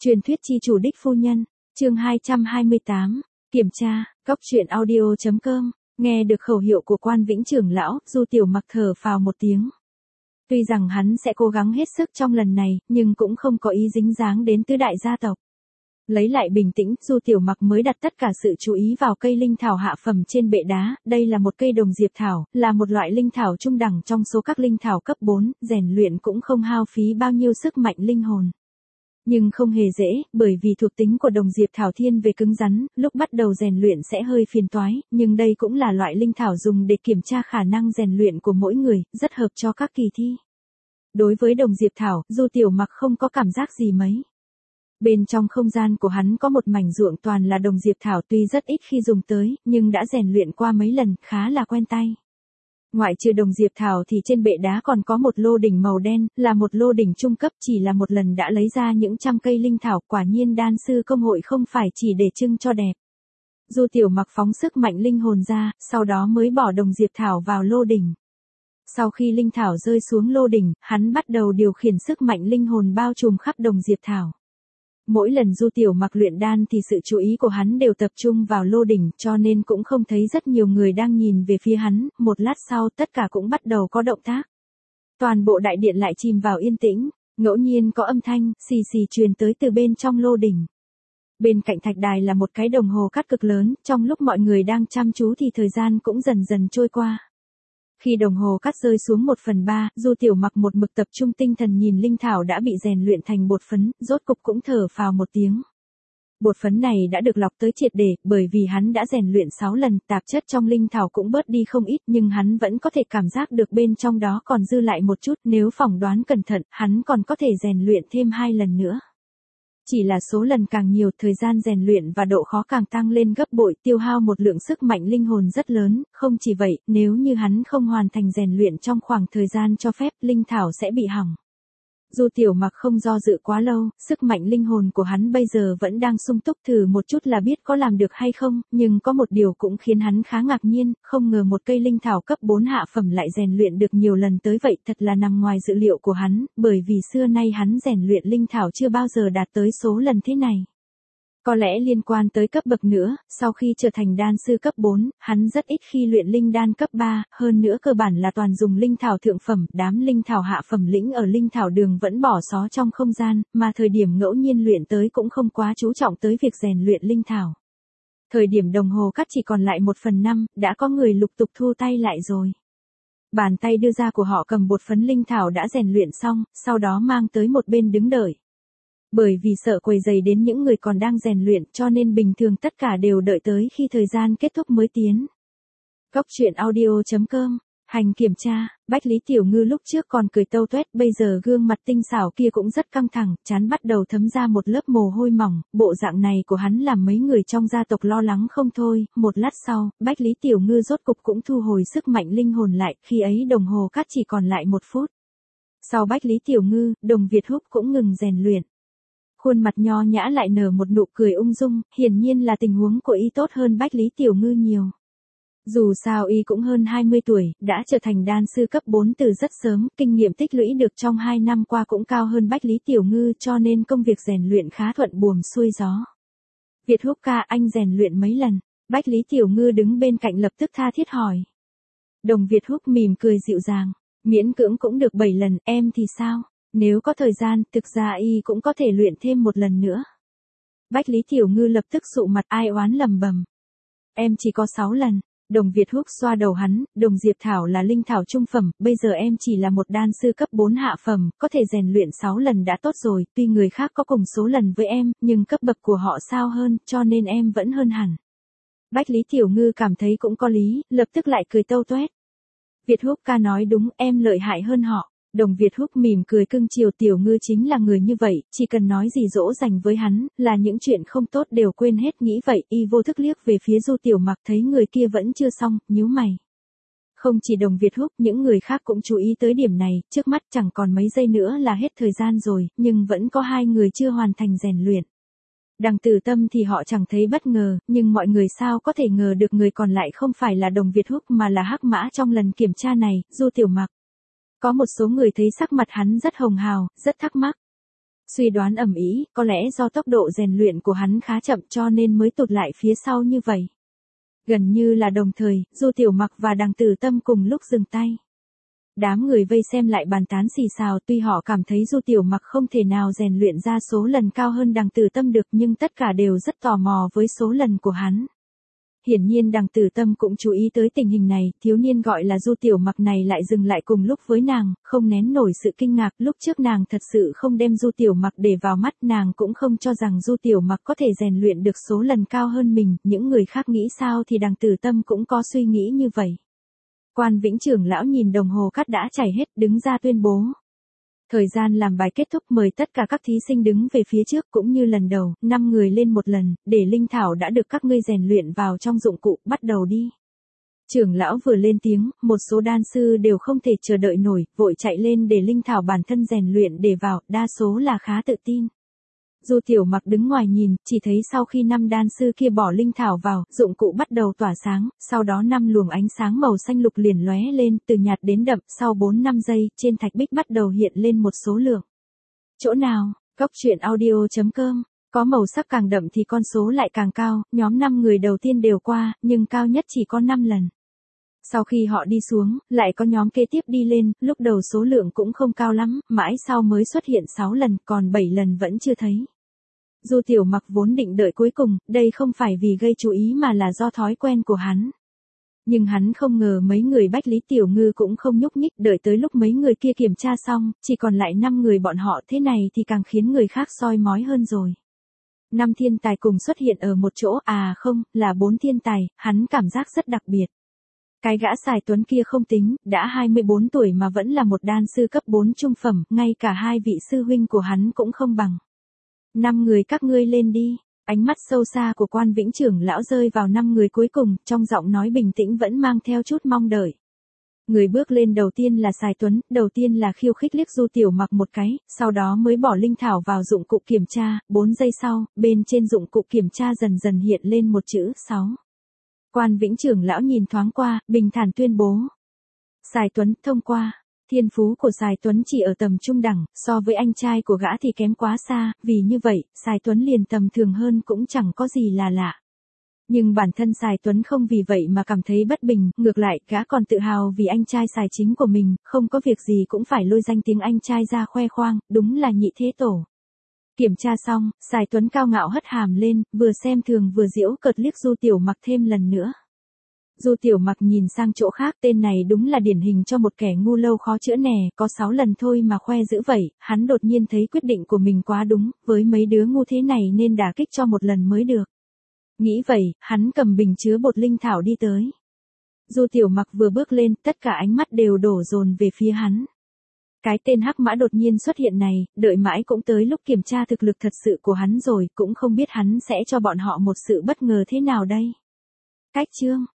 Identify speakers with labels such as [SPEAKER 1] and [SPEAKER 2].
[SPEAKER 1] Truyền thuyết chi chủ đích phu nhân, chương 228, kiểm tra, Cóc truyện audio.com, nghe được khẩu hiệu của Quan Vĩnh trưởng lão, Du Tiểu Mặc thở phào một tiếng. Tuy rằng hắn sẽ cố gắng hết sức trong lần này, nhưng cũng không có ý dính dáng đến tứ đại gia tộc. Lấy lại bình tĩnh, Du Tiểu Mặc mới đặt tất cả sự chú ý vào cây linh thảo hạ phẩm trên bệ đá, đây là một cây đồng diệp thảo, là một loại linh thảo trung đẳng trong số các linh thảo cấp 4, rèn luyện cũng không hao phí bao nhiêu sức mạnh linh hồn. Nhưng không hề dễ, bởi vì thuộc tính của đồng diệp thảo thiên về cứng rắn, lúc bắt đầu rèn luyện sẽ hơi phiền toái, nhưng đây cũng là loại linh thảo dùng để kiểm tra khả năng rèn luyện của mỗi người, rất hợp cho các kỳ thi. Đối với đồng diệp thảo, Du Tiểu Mặc không có cảm giác gì mấy. Bên trong không gian của hắn có một mảnh ruộng toàn là đồng diệp thảo, tuy rất ít khi dùng tới, nhưng đã rèn luyện qua mấy lần, khá là quen tay. Ngoại trừ đồng diệp thảo thì trên bệ đá còn có một lô đỉnh màu đen, là một lô đỉnh trung cấp, chỉ là một lần đã lấy ra những trăm cây linh thảo, quả nhiên đan sư công hội không phải chỉ để trưng cho đẹp. Du Tiểu Mặc phóng sức mạnh linh hồn ra, sau đó mới bỏ đồng diệp thảo vào lô đỉnh. Sau khi linh thảo rơi xuống lô đỉnh, hắn bắt đầu điều khiển sức mạnh linh hồn bao trùm khắp đồng diệp thảo. Mỗi lần Du Tiểu Mặc luyện đan thì sự chú ý của hắn đều tập trung vào lô đỉnh, cho nên cũng không thấy rất nhiều người đang nhìn về phía hắn, một lát sau tất cả cũng bắt đầu có động tác. Toàn bộ đại điện lại chìm vào yên tĩnh, ngẫu nhiên có âm thanh, xì xì truyền tới từ bên trong lô đỉnh. Bên cạnh thạch đài là một cái đồng hồ cát cực lớn, trong lúc mọi người đang chăm chú thì thời gian cũng dần dần trôi qua. Khi đồng hồ cát rơi xuống 1/3, Du Tiểu Mặc một mực tập trung tinh thần nhìn linh thảo đã bị rèn luyện thành bột phấn, rốt cục cũng thở phào một tiếng. Bột phấn này đã được lọc tới triệt để, bởi vì hắn đã rèn luyện 6 lần, tạp chất trong linh thảo cũng bớt đi không ít, nhưng hắn vẫn có thể cảm giác được bên trong đó còn dư lại một chút, nếu phỏng đoán cẩn thận, hắn còn có thể rèn luyện thêm 2 lần nữa. Chỉ là số lần càng nhiều, thời gian rèn luyện và độ khó càng tăng lên gấp bội, tiêu hao một lượng sức mạnh linh hồn rất lớn, không chỉ vậy, nếu như hắn không hoàn thành rèn luyện trong khoảng thời gian cho phép, linh thảo sẽ bị hỏng. Du Tiểu Mặc không do dự quá lâu, sức mạnh linh hồn của hắn bây giờ vẫn đang sung túc, thử một chút là biết có làm được hay không, nhưng có một điều cũng khiến hắn khá ngạc nhiên, không ngờ một cây linh thảo cấp 4 hạ phẩm lại rèn luyện được nhiều lần tới vậy, thật là nằm ngoài dự liệu của hắn, bởi vì xưa nay hắn rèn luyện linh thảo chưa bao giờ đạt tới số lần thế này. Có lẽ liên quan tới cấp bậc nữa, sau khi trở thành đan sư cấp 4, hắn rất ít khi luyện linh đan cấp 3, hơn nữa cơ bản là toàn dùng linh thảo thượng phẩm, đám linh thảo hạ phẩm lĩnh ở linh thảo đường vẫn bỏ xó trong không gian, mà thời điểm ngẫu nhiên luyện tới cũng không quá chú trọng tới việc rèn luyện linh thảo. Thời điểm đồng hồ cát chỉ còn lại 1/5, đã có người lục tục thu tay lại rồi. Bàn tay đưa ra của họ cầm bột phấn linh thảo đã rèn luyện xong, sau đó mang tới một bên đứng đợi. Bởi vì sợ quấy rầy đến những người còn đang rèn luyện, cho nên bình thường tất cả đều đợi tới khi thời gian kết thúc mới tiến. Cóc truyện audio.com, hành kiểm tra, Bách Lý Tiểu Ngư lúc trước còn cười tâu tuét, bây giờ gương mặt tinh xảo kia cũng rất căng thẳng, trán bắt đầu thấm ra một lớp mồ hôi mỏng, bộ dạng này của hắn làm mấy người trong gia tộc lo lắng không thôi. Một lát sau, Bách Lý Tiểu Ngư rốt cục cũng thu hồi sức mạnh linh hồn lại, khi ấy đồng hồ cát chỉ còn lại 1 phút. Sau Bách Lý Tiểu Ngư, Đồng Việt Húc cũng ngừng rèn luyện. Khuôn mặt nho nhã lại nở một nụ cười ung dung, hiển nhiên là tình huống của y tốt hơn Bách Lý Tiểu Ngư nhiều. Dù sao y cũng hơn 20 tuổi, đã trở thành đan sư cấp 4 từ rất sớm, kinh nghiệm tích lũy được trong 2 năm qua cũng cao hơn Bách Lý Tiểu Ngư, cho nên công việc rèn luyện khá thuận buồm xuôi gió. Việt Húc ca, anh rèn luyện mấy lần? Bách Lý Tiểu Ngư đứng bên cạnh lập tức tha thiết hỏi. Đồng Việt Húc mỉm cười dịu dàng, miễn cưỡng cũng được 7 lần, em thì sao? Nếu có thời gian, thực ra y cũng có thể luyện thêm 1 lần nữa. Bách Lý Tiểu Ngư lập tức sụ mặt ai oán lầm bầm. Em chỉ có 6 lần. Đồng Việt Húc xoa đầu hắn, đồng diệp thảo là linh thảo trung phẩm, bây giờ em chỉ là một đan sư cấp 4 hạ phẩm, có thể rèn luyện 6 lần đã tốt rồi, tuy người khác có cùng số lần với em, nhưng cấp bậc của họ cao hơn, cho nên em vẫn hơn hẳn. Bách Lý Tiểu Ngư cảm thấy cũng có lý, lập tức lại cười tâu tuét. Việt Húc ca nói đúng, em lợi hại hơn họ. Đồng Việt Húc mỉm cười cưng chiều, Tiểu Ngư chính là người như vậy, chỉ cần nói gì dỗ dành với hắn, là những chuyện không tốt đều quên hết, nghĩ vậy, y vô thức liếc về phía Du Tiểu Mặc, thấy người kia vẫn chưa xong, nhíu mày. Không chỉ Đồng Việt Húc, những người khác cũng chú ý tới điểm này, trước mắt chẳng còn mấy giây nữa là hết thời gian rồi, nhưng vẫn có 2 người chưa hoàn thành rèn luyện. Đằng Tử Tâm thì họ chẳng thấy bất ngờ, nhưng mọi người sao có thể ngờ được người còn lại không phải là Đồng Việt Húc mà là Hắc Mã trong lần kiểm tra này, Du Tiểu Mặc. Có một số người thấy sắc mặt hắn rất hồng hào, rất thắc mắc. Suy đoán ầm ĩ, có lẽ do tốc độ rèn luyện của hắn khá chậm cho nên mới tụt lại phía sau như vậy. Gần như là đồng thời, Du Tiểu Mặc và Đằng Tử Tâm cùng lúc dừng tay. Đám người vây xem lại bàn tán xì xào, tuy họ cảm thấy Du Tiểu Mặc không thể nào rèn luyện ra số lần cao hơn Đằng Tử Tâm được, nhưng tất cả đều rất tò mò với số lần của hắn. Hiển nhiên Đằng Tử Tâm cũng chú ý tới tình hình này, thiếu niên gọi là Du Tiểu Mặc này lại dừng lại cùng lúc với nàng, không nén nổi sự kinh ngạc, lúc trước nàng thật sự không đem Du Tiểu Mặc để vào mắt, nàng cũng không cho rằng Du Tiểu Mặc có thể rèn luyện được số lần cao hơn mình, những người khác nghĩ sao thì Đằng Tử Tâm cũng có suy nghĩ như vậy. Quan Vĩnh trưởng lão nhìn đồng hồ cát đã chảy hết, đứng ra tuyên bố. Thời gian làm bài kết thúc, mời tất cả các thí sinh đứng về phía trước, cũng như lần đầu, 5 người lên một lần, để linh thảo đã được các ngươi rèn luyện vào trong dụng cụ, bắt đầu đi. Trưởng lão vừa lên tiếng, một số đan sư đều không thể chờ đợi nổi, vội chạy lên để linh thảo bản thân rèn luyện để vào, đa số là khá tự tin. Du Tiểu Mặc đứng ngoài nhìn, chỉ thấy sau khi 5 đan sư kia bỏ linh thảo vào, dụng cụ bắt đầu tỏa sáng, sau đó 5 luồng ánh sáng màu xanh lục liền lóe lên, từ nhạt đến đậm, sau 4-5 giây, trên thạch bích bắt đầu hiện lên một số lượng. Chỗ nào? Cốc truyện audio.com. Có màu sắc càng đậm thì con số lại càng cao, nhóm 5 người đầu tiên đều qua, nhưng cao nhất chỉ có 5 lần. Sau khi họ đi xuống, lại có nhóm kế tiếp đi lên, lúc đầu số lượng cũng không cao lắm, mãi sau mới xuất hiện 6 lần, còn 7 lần vẫn chưa thấy. Du Tiểu Mặc vốn định đợi cuối cùng, đây không phải vì gây chú ý mà là do thói quen của hắn. Nhưng hắn không ngờ mấy người Bách Lý Tiểu Ngư cũng không nhúc nhích, đợi tới lúc mấy người kia kiểm tra xong, chỉ còn lại 5 người bọn họ, thế này thì càng khiến người khác soi mói hơn rồi. 5 thiên tài cùng xuất hiện ở một chỗ, à không, là 4 thiên tài, hắn cảm giác rất đặc biệt. Cái gã Sài Tuấn kia không tính, đã 24 tuổi mà vẫn là một đan sư cấp 4 trung phẩm, ngay cả 2 vị sư huynh của hắn cũng không bằng. 5 người các ngươi lên đi. Ánh mắt sâu xa của Quan Vĩnh trưởng lão rơi vào 5 người cuối cùng, trong giọng nói bình tĩnh vẫn mang theo chút mong đợi. Người bước lên đầu tiên là Sài Tuấn, đầu tiên là khiêu khích liếc Du Tiểu Mặc một cái, sau đó mới bỏ linh thảo vào dụng cụ kiểm tra, 4 giây sau, bên trên dụng cụ kiểm tra dần dần hiện lên một chữ 6. Quan Vĩnh trưởng lão nhìn thoáng qua, bình thản tuyên bố. Sài Tuấn, thông qua. Thiên phú của Sài Tuấn chỉ ở tầm trung đẳng, so với anh trai của gã thì kém quá xa, vì như vậy, Sài Tuấn liền tầm thường hơn cũng chẳng có gì là lạ. Nhưng bản thân Sài Tuấn không vì vậy mà cảm thấy bất bình, ngược lại, gã còn tự hào vì anh trai Sài chính của mình, không có việc gì cũng phải lôi danh tiếng anh trai ra khoe khoang, đúng là nhị thế tổ. Kiểm tra xong, Sài Tuấn cao ngạo hất hàm lên, vừa xem thường vừa giễu cợt liếc Du Tiểu Mặc thêm lần nữa. Du Tiểu Mặc nhìn sang chỗ khác, tên này đúng là điển hình cho một kẻ ngu lâu khó chữa nè, có 6 lần thôi mà khoe dữ vậy, hắn đột nhiên thấy quyết định của mình quá đúng, với mấy đứa ngu thế này nên đả kích cho một lần mới được. Nghĩ vậy, hắn cầm bình chứa bột linh thảo đi tới. Du Tiểu Mặc vừa bước lên, tất cả ánh mắt đều đổ dồn về phía hắn. Cái tên hắc mã đột nhiên xuất hiện này, đợi mãi cũng tới lúc kiểm tra thực lực thật sự của hắn rồi, cũng không biết hắn sẽ cho bọn họ một sự bất ngờ thế nào đây. Cách chương